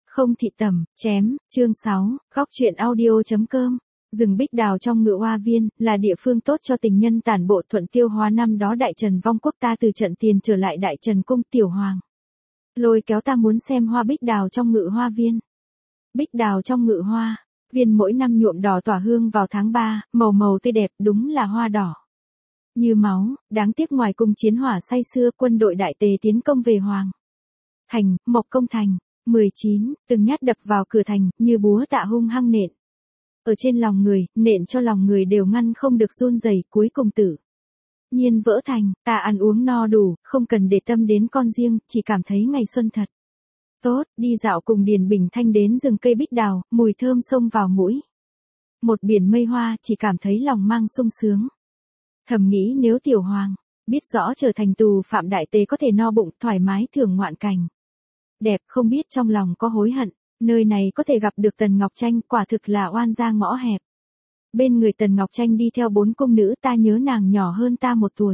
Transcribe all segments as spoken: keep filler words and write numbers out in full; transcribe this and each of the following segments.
Không thị tầm, chém, chương sáu, góc truyện audio.com. Rừng Bích Đào trong Ngự Hoa Viên, là địa phương tốt cho tình nhân tản bộ thuận tiêu hóa. Năm đó Đại Trần vong quốc, ta từ trận tiền trở lại Đại Trần cung, Tiểu Hoàng lôi kéo ta muốn xem hoa bích đào trong Ngự Hoa Viên. Bích đào trong Ngự Hoa Viên mỗi năm nhuộm đỏ tỏa hương vào tháng ba, màu màu tươi đẹp, đúng là hoa đỏ như máu. Đáng tiếc ngoài cung chiến hỏa say xưa, quân đội Đại Tề tiến công về Hoàng thành, Mộc Công thành. mười chín, từng nhát đập vào cửa thành, như búa tạ hung hăng nện ở trên lòng người, nện cho lòng người đều ngăn không được run rẩy, cuối cùng tử nhiên vỡ thành. Ta ăn uống no đủ, không cần để tâm đến con riêng, chỉ cảm thấy ngày xuân thật tốt. Đi dạo cùng Điền Bình Thanh đến rừng cây bích đào, mùi thơm xông vào mũi. Một biển mây hoa, chỉ cảm thấy lòng mang sung sướng. Thầm nghĩ nếu Tiểu Hoàng biết rõ trở thành tù phạm Đại Tề có thể no bụng, thoải mái thưởng ngoạn cảnh đẹp, không biết trong lòng có hối hận. Nơi này có thể gặp được Tần Ngọc Tranh, quả thực là oan gia ngõ hẹp. Bên người Tần Ngọc Tranh đi theo bốn cung nữ, ta nhớ nàng nhỏ hơn ta một tuổi.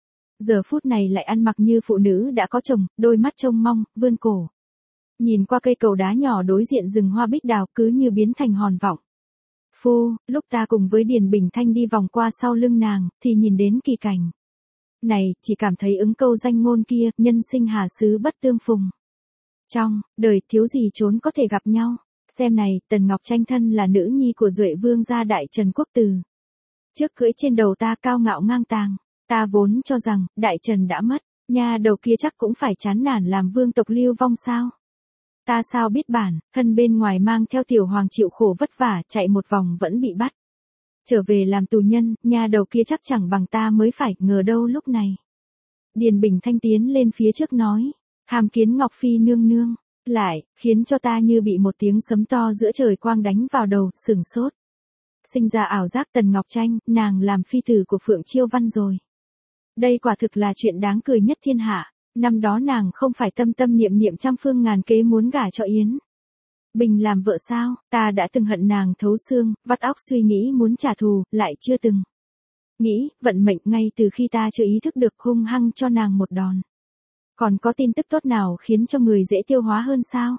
Giờ phút này lại ăn mặc như phụ nữ đã có chồng, đôi mắt trông mong, vươn cổ. Nhìn qua cây cầu đá nhỏ đối diện rừng hoa bích đào, cứ như biến thành hòn vọng. Phu, lúc ta cùng với Điền Bình Thanh đi vòng qua sau lưng nàng, thì nhìn đến kỳ cảnh này, chỉ cảm thấy ứng câu danh ngôn kia, nhân sinh hà xứ bất tương phùng. Trong đời thiếu gì trốn có thể gặp nhau. Xem này, Tần Ngọc Tranh thân là nữ nhi của Duệ Vương gia Đại Trần quốc từ trước cưỡi trên đầu ta, cao ngạo ngang tàng. Ta vốn cho rằng Đại Trần đã mất, nha đầu kia chắc cũng phải chán nản làm vương tộc lưu vong sao. Ta sao biết bản thân bên ngoài mang theo Tiểu Hoàng chịu khổ vất vả, chạy một vòng vẫn bị bắt trở về làm tù nhân, nha đầu kia chắc chẳng bằng ta mới phải. Ngờ đâu lúc này Điền Bình Thanh tiến lên phía trước nói: Tham kiến Ngọc Phi nương nương. Lại khiến cho ta như bị một tiếng sấm to giữa trời quang đánh vào đầu, sửng sốt. Sinh ra ảo giác Tần Ngọc Tranh, nàng làm phi tử của Phượng Chiêu Văn rồi. Đây quả thực là chuyện đáng cười nhất thiên hạ. Năm đó nàng không phải tâm tâm niệm niệm trăm phương ngàn kế muốn gả cho Yến Bình làm vợ sao? Ta đã từng hận nàng thấu xương, vắt óc suy nghĩ muốn trả thù, lại chưa từng nghĩ vận mệnh ngay từ khi ta chưa ý thức được hung hăng cho nàng một đòn. Còn có tin tức tốt nào khiến cho người dễ tiêu hóa hơn sao?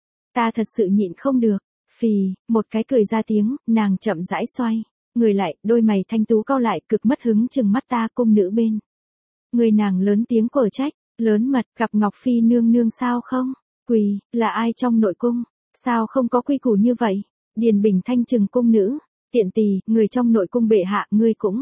Ta thật sự nhịn không được. Phì, một cái cười ra tiếng, nàng chậm rãi xoay người lại, đôi mày thanh tú cau lại, cực mất hứng chừng mắt ta. Cung nữ bên người nàng lớn tiếng quở trách: Lớn mật, gặp Ngọc Phi nương nương sao không? Quỳ, là ai trong nội cung? Sao không có quy củ như vậy? Điền Bình Thanh chừng cung nữ: Tiện tỳ, người trong nội cung bệ hạ, ngươi cũng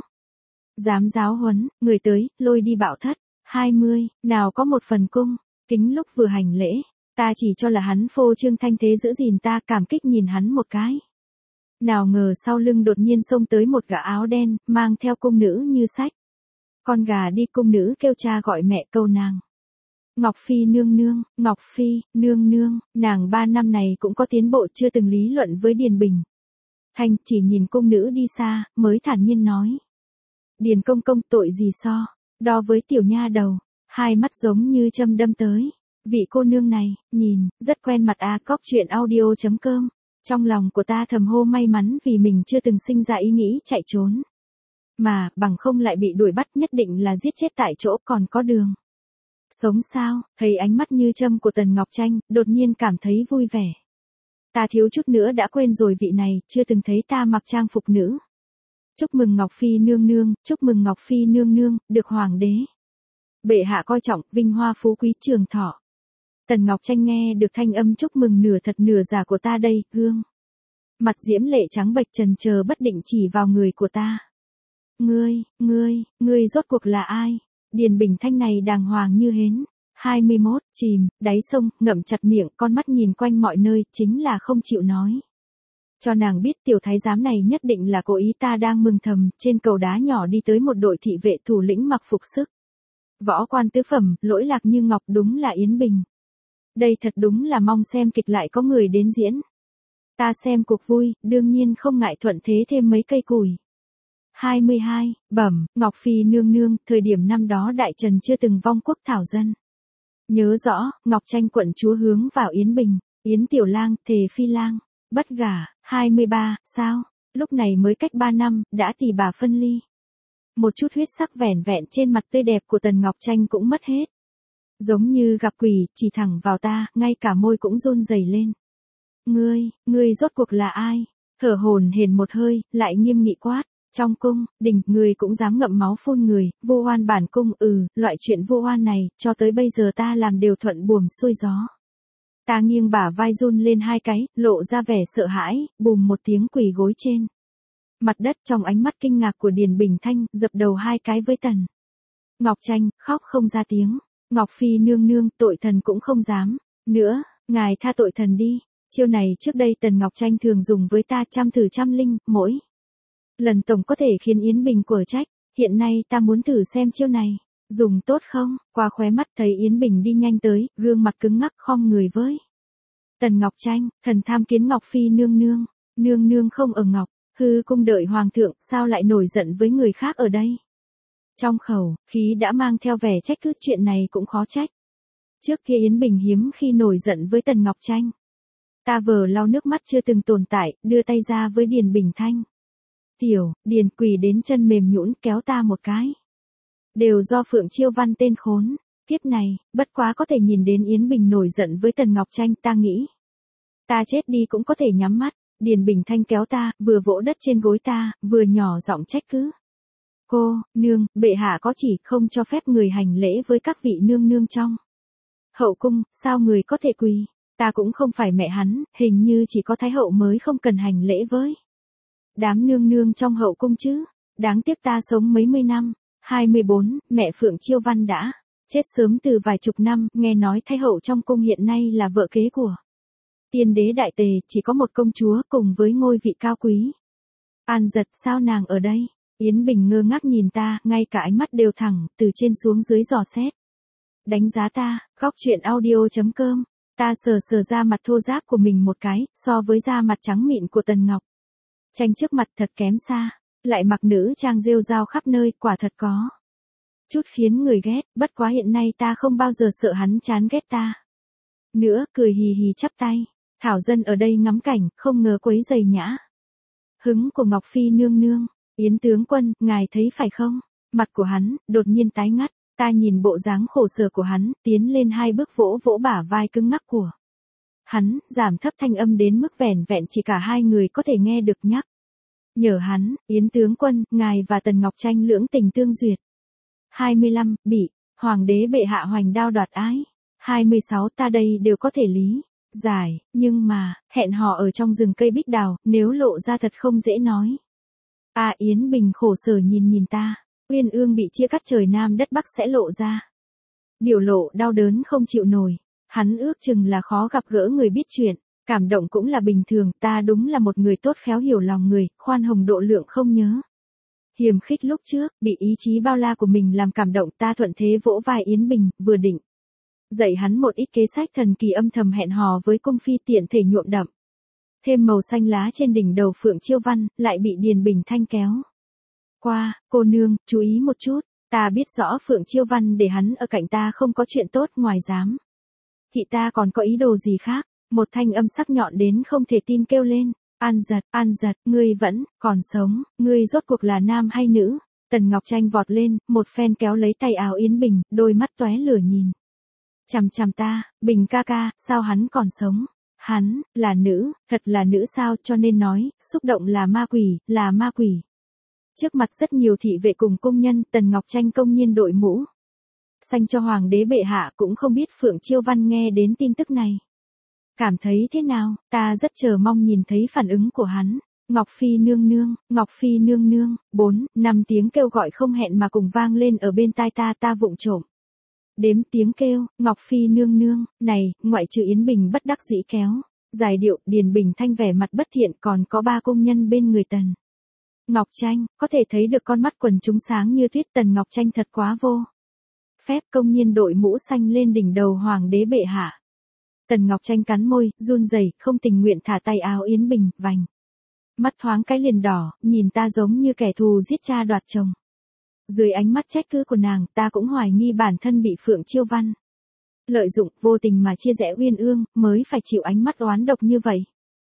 dám giáo huấn. Người tới, lôi đi Bảo Thất. hai mươi, nào có một phần cung kính. Lúc vừa hành lễ, ta chỉ cho là hắn phô trương thanh thế giữ gìn ta, cảm kích nhìn hắn một cái. Nào ngờ sau lưng đột nhiên xông tới một gã áo đen, mang theo cung nữ như sách con gà đi. Cung nữ kêu cha gọi mẹ, câu nàng: Ngọc Phi nương nương, Ngọc Phi nương nương. Nàng ba năm này cũng có tiến bộ, chưa từng lý luận với Điền Bình Thanh, chỉ nhìn cung nữ đi xa, mới thản nhiên nói: Điền công công, tội gì so đo với tiểu nha đầu. Hai mắt giống như châm đâm tới. Vị cô nương này, nhìn, rất quen mặt à. Cóc truyện audio.com. Trong lòng của ta thầm hô may mắn vì mình chưa từng sinh ra ý nghĩ chạy trốn. Mà, bằng không lại bị đuổi bắt, nhất định là giết chết tại chỗ, còn có đường sống sao. Thấy ánh mắt như châm của Tần Ngọc Tranh, đột nhiên cảm thấy vui vẻ. Ta thiếu chút nữa đã quên rồi, vị này, chưa từng thấy ta mặc trang phục nữ. Chúc mừng Ngọc Phi nương nương, chúc mừng Ngọc Phi nương nương, được Hoàng đế bệ hạ coi trọng, vinh hoa phú quý trường thọ. Tần Ngọc Tranh nghe được thanh âm chúc mừng nửa thật nửa giả của ta đây, gương mặt diễm lệ trắng bệch trần chờ bất định chỉ vào người của ta. Ngươi, ngươi, ngươi rốt cuộc là ai? Điền Bình Thanh này đàng hoàng như hến. hai mươi mốt, chìm, đáy sông, ngậm chặt miệng, con mắt nhìn quanh mọi nơi, chính là không chịu nói cho nàng biết tiểu thái giám này nhất định là cố ý. Ta đang mừng thầm, trên cầu đá nhỏ đi tới một đội thị vệ thủ lĩnh mặc phục sức võ quan tứ phẩm, lỗi lạc như ngọc, đúng là Yến Bình. Đây thật đúng là mong xem kịch lại có người đến diễn. Ta xem cuộc vui, đương nhiên không ngại thuận thế thêm mấy cây củi. hai mươi hai, bẩm, Ngọc Phi nương nương, thời điểm năm đó Đại Trần chưa từng vong quốc thảo dân. Nhớ rõ, Ngọc Tranh quận chúa hướng vào Yến Bình, Yến tiểu lang, thề phi lang, bất gả. hai mươi ba, sao? Lúc này mới cách ba năm, đã tỷ bà phân ly. Một chút huyết sắc vẻn vẹn trên mặt tươi đẹp của Tần Ngọc Tranh cũng mất hết. Giống như gặp quỷ, chỉ thẳng vào ta, ngay cả môi cũng run rẩy lên. Ngươi, ngươi rốt cuộc là ai? Thở hổn hển một hơi, lại nghiêm nghị quát. Trong cung, đình, người cũng dám ngậm máu phun người, vô oan bản cung, ừ, loại chuyện vô oan này, cho tới bây giờ ta làm đều thuận buồm xuôi gió. Ta nghiêng bả vai run lên hai cái, lộ ra vẻ sợ hãi, bùm một tiếng quỳ gối trên mặt đất. Trong ánh mắt kinh ngạc của Điền Bình Thanh, dập đầu hai cái với Tần Ngọc Tranh, khóc không ra tiếng. Ngọc Phi nương nương, tội thần cũng không dám nữa, ngài tha tội thần đi. Chiêu này trước đây Tần Ngọc Tranh thường dùng với ta trăm thử trăm linh, mỗi lần tổng có thể khiến Yến Bình quở trách. Hiện nay ta muốn thử xem chiêu này dùng tốt không. Qua khóe mắt thấy Yến Bình đi nhanh tới, gương mặt cứng ngắc khom người với Tần Ngọc Tranh, thần tham kiến Ngọc Phi nương nương. Nương nương không ở Ngọc Hư cung đợi hoàng thượng, sao lại nổi giận với người khác ở đây? Trong khẩu khí đã mang theo vẻ trách cứ, chuyện này cũng khó trách. Trước kia Yến Bình hiếm khi nổi giận với Tần Ngọc Tranh. Ta vờ lau nước mắt chưa từng tồn tại, đưa tay ra với Điền Bình Thanh. Tiểu, Điền quỳ đến chân mềm nhũn kéo ta một cái. Đều do Phượng Chiêu Văn tên khốn. Kiếp này, bất quá có thể nhìn đến Yến Bình nổi giận với Tần Ngọc Tranh, ta nghĩ. Ta chết đi cũng có thể nhắm mắt. Điền Bình Thanh kéo ta, vừa vỗ đất trên gối ta, vừa nhỏ giọng trách cứ. Cô, nương, bệ hạ có chỉ không cho phép người hành lễ với các vị nương nương trong hậu cung, sao người có thể quỳ? Ta cũng không phải mẹ hắn, hình như chỉ có thái hậu mới không cần hành lễ với đám nương nương trong hậu cung chứ. Đáng tiếc ta sống mấy mươi năm. hai mươi bốn, mẹ Phượng Chiêu Văn đã chết sớm từ vài chục năm, nghe nói thái hậu trong cung hiện nay là vợ kế của tiên đế đại tề, chỉ có một công chúa cùng với ngôi vị cao quý. An Giật, sao nàng ở đây? Yến Bình ngơ ngác nhìn ta, ngay cả ánh mắt đều thẳng, từ trên xuống dưới dò xét. Đánh giá ta, góc truyện audio chấm com. Ta sờ sờ da mặt thô ráp của mình một cái, so với da mặt trắng mịn của Tần Ngọc Tranh trước mặt thật kém xa. Lại mặc nữ trang rêu rao khắp nơi, quả thật có chút khiến người ghét, bất quá hiện nay ta không bao giờ sợ hắn chán ghét ta nữa, cười hì hì chắp tay. Thảo dân ở đây ngắm cảnh, không ngờ quấy giày nhã hứng của Ngọc Phi nương nương. Yến tướng quân, ngài thấy phải không? Mặt của hắn đột nhiên tái ngắt. Ta nhìn bộ dáng khổ sở của hắn, tiến lên hai bước vỗ vỗ bả vai cứng ngắc của hắn, giảm thấp thanh âm đến mức vẻn vẹn chỉ cả hai người có thể nghe được, nhắc nhở hắn. Yến tướng quân, ngài và Tần Ngọc Tranh lưỡng tình tương duyệt. hai mươi lăm, bị hoàng đế bệ hạ hoành đao đoạt ái. hai mươi sáu, ta đây đều có thể lý giải, nhưng mà, hẹn hò ở trong rừng cây bích đào, nếu lộ ra thật không dễ nói. À, Yến Bình khổ sở nhìn nhìn ta. Uyên ương bị chia cắt trời nam đất bắc sẽ lộ ra biểu lộ đau đớn không chịu nổi. Hắn ước chừng là khó gặp gỡ người biết chuyện. Cảm động cũng là bình thường, ta đúng là một người tốt khéo hiểu lòng người, khoan hồng độ lượng không nhớ hiềm khích. Lúc trước, bị ý chí bao la của mình làm cảm động, ta thuận thế vỗ vai Yến Bình, vừa định dạy hắn một ít kế sách thần kỳ, âm thầm hẹn hò với cung phi, tiện thể nhuộm đậm thêm màu xanh lá trên đỉnh đầu Phượng Chiêu Văn, lại bị Điền Bình Thanh kéo qua. Cô nương, chú ý một chút. Ta biết rõ Phượng Chiêu Văn để hắn ở cạnh ta không có chuyện tốt, ngoài dám thì ta còn có ý đồ gì khác. Một thanh âm sắc nhọn đến không thể tin kêu lên. An Giật, An Giật, ngươi vẫn còn sống, ngươi rốt cuộc là nam hay nữ? Tần Ngọc Tranh vọt lên, một phen kéo lấy tay áo Yến Bình, đôi mắt tóe lửa nhìn chằm chằm ta. Bình ca ca, sao hắn còn sống? Hắn là nữ, thật là nữ sao? Cho nên nói, xúc động là ma quỷ, là ma quỷ. Trước mặt rất nhiều thị vệ cùng công nhân, Tần Ngọc Tranh công nhiên đội mũ xanh cho hoàng đế bệ hạ, cũng không biết Phượng Chiêu Văn nghe đến tin tức này cảm thấy thế nào. Ta rất chờ mong nhìn thấy phản ứng của hắn. Ngọc Phi nương nương, Ngọc Phi nương nương. Bốn, năm tiếng kêu gọi không hẹn mà cùng vang lên ở bên tai ta. Ta vụng trộm đếm tiếng kêu. Ngọc Phi nương nương. Này, ngoại trừ Yến Bình bất đắc dĩ kéo giải điệu, Điền Bình Thanh vẻ mặt bất thiện, còn có ba công nhân bên người Tần Ngọc Tranh, có thể thấy được con mắt quần chúng sáng như tuyết. Tần Ngọc Tranh thật quá vô phép, công nhiên đội mũ xanh lên đỉnh đầu hoàng đế bệ hạ. Tần Ngọc Tranh cắn môi, run rẩy, không tình nguyện thả tay áo Yến Bình, vành mắt thoáng cái liền đỏ, nhìn ta giống như kẻ thù giết cha đoạt chồng. Dưới ánh mắt trách cứ của nàng, ta cũng hoài nghi bản thân bị Phượng Chiêu Văn lợi dụng, vô tình mà chia rẽ Uyên ương, mới phải chịu ánh mắt oán độc như vậy.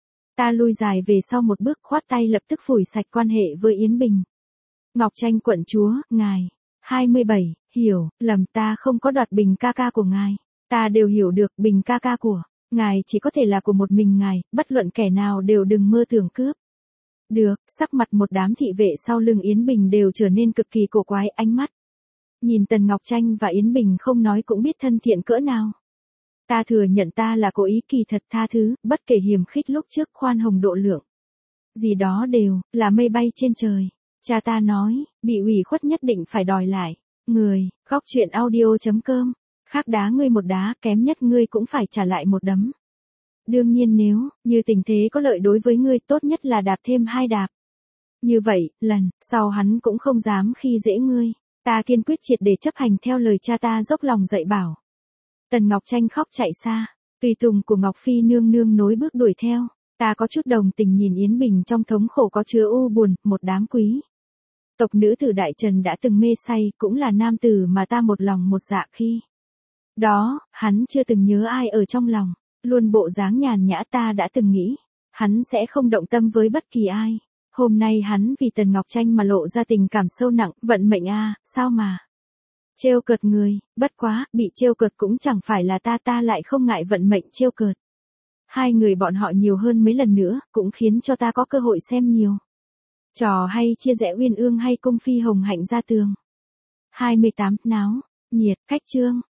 Ta lui dài về sau một bước, khoát tay lập tức phủi sạch quan hệ với Yến Bình. Ngọc Tranh quận chúa, ngài hai mươi bảy, hiểu lầm, ta không có đoạt Bình ca ca của ngài. Ta đều hiểu được, Bình ca ca của Ngài chỉ có thể là của một mình ngài, bất luận kẻ nào đều đừng mơ tưởng cướp. Được, sắc mặt một đám thị vệ sau lưng Yến Bình đều trở nên cực kỳ cổ quái, ánh mắt nhìn Tần Ngọc Tranh và Yến Bình không nói cũng biết thân thiện cỡ nào. Ta thừa nhận ta là cố ý, kỳ thật tha thứ, bất kể hiềm khích lúc trước, khoan hồng độ lượng. Gì đó đều là mây bay trên trời. Cha ta nói, bị ủy khuất nhất định phải đòi lại. Người, góc chuyện audio chấm com. Khác đá ngươi một đá, kém nhất ngươi cũng phải trả lại một đấm. Đương nhiên nếu như tình thế có lợi đối với ngươi, tốt nhất là đạp thêm hai đạp. Như vậy, lần sau hắn cũng không dám khi dễ ngươi. Ta kiên quyết triệt để chấp hành theo lời cha ta dốc lòng dạy bảo. Tần Ngọc Tranh khóc chạy xa, tùy tùng của Ngọc Phi nương nương nối bước đuổi theo. Ta có chút đồng tình nhìn Yến Bình trong thống khổ có chứa u buồn, một đám quý tộc nữ tử Đại Trần đã từng mê say, cũng là nam tử mà ta một lòng một dạ khi đó, hắn chưa từng nhớ ai ở trong lòng, luôn bộ dáng nhàn nhã, ta đã từng nghĩ, hắn sẽ không động tâm với bất kỳ ai. Hôm nay hắn vì Tần Ngọc Tranh mà lộ ra tình cảm sâu nặng, vận mệnh a, sao mà trêu cợt người, bất quá, bị trêu cợt cũng chẳng phải là ta, ta lại không ngại vận mệnh trêu cợt. Hai người bọn họ nhiều hơn mấy lần nữa, cũng khiến cho ta có cơ hội xem nhiều trò hay chia rẽ Uyên Ương hay Cung Phi Hồng Hạnh ra tường. hai mươi tám, náo nhiệt, cách chương.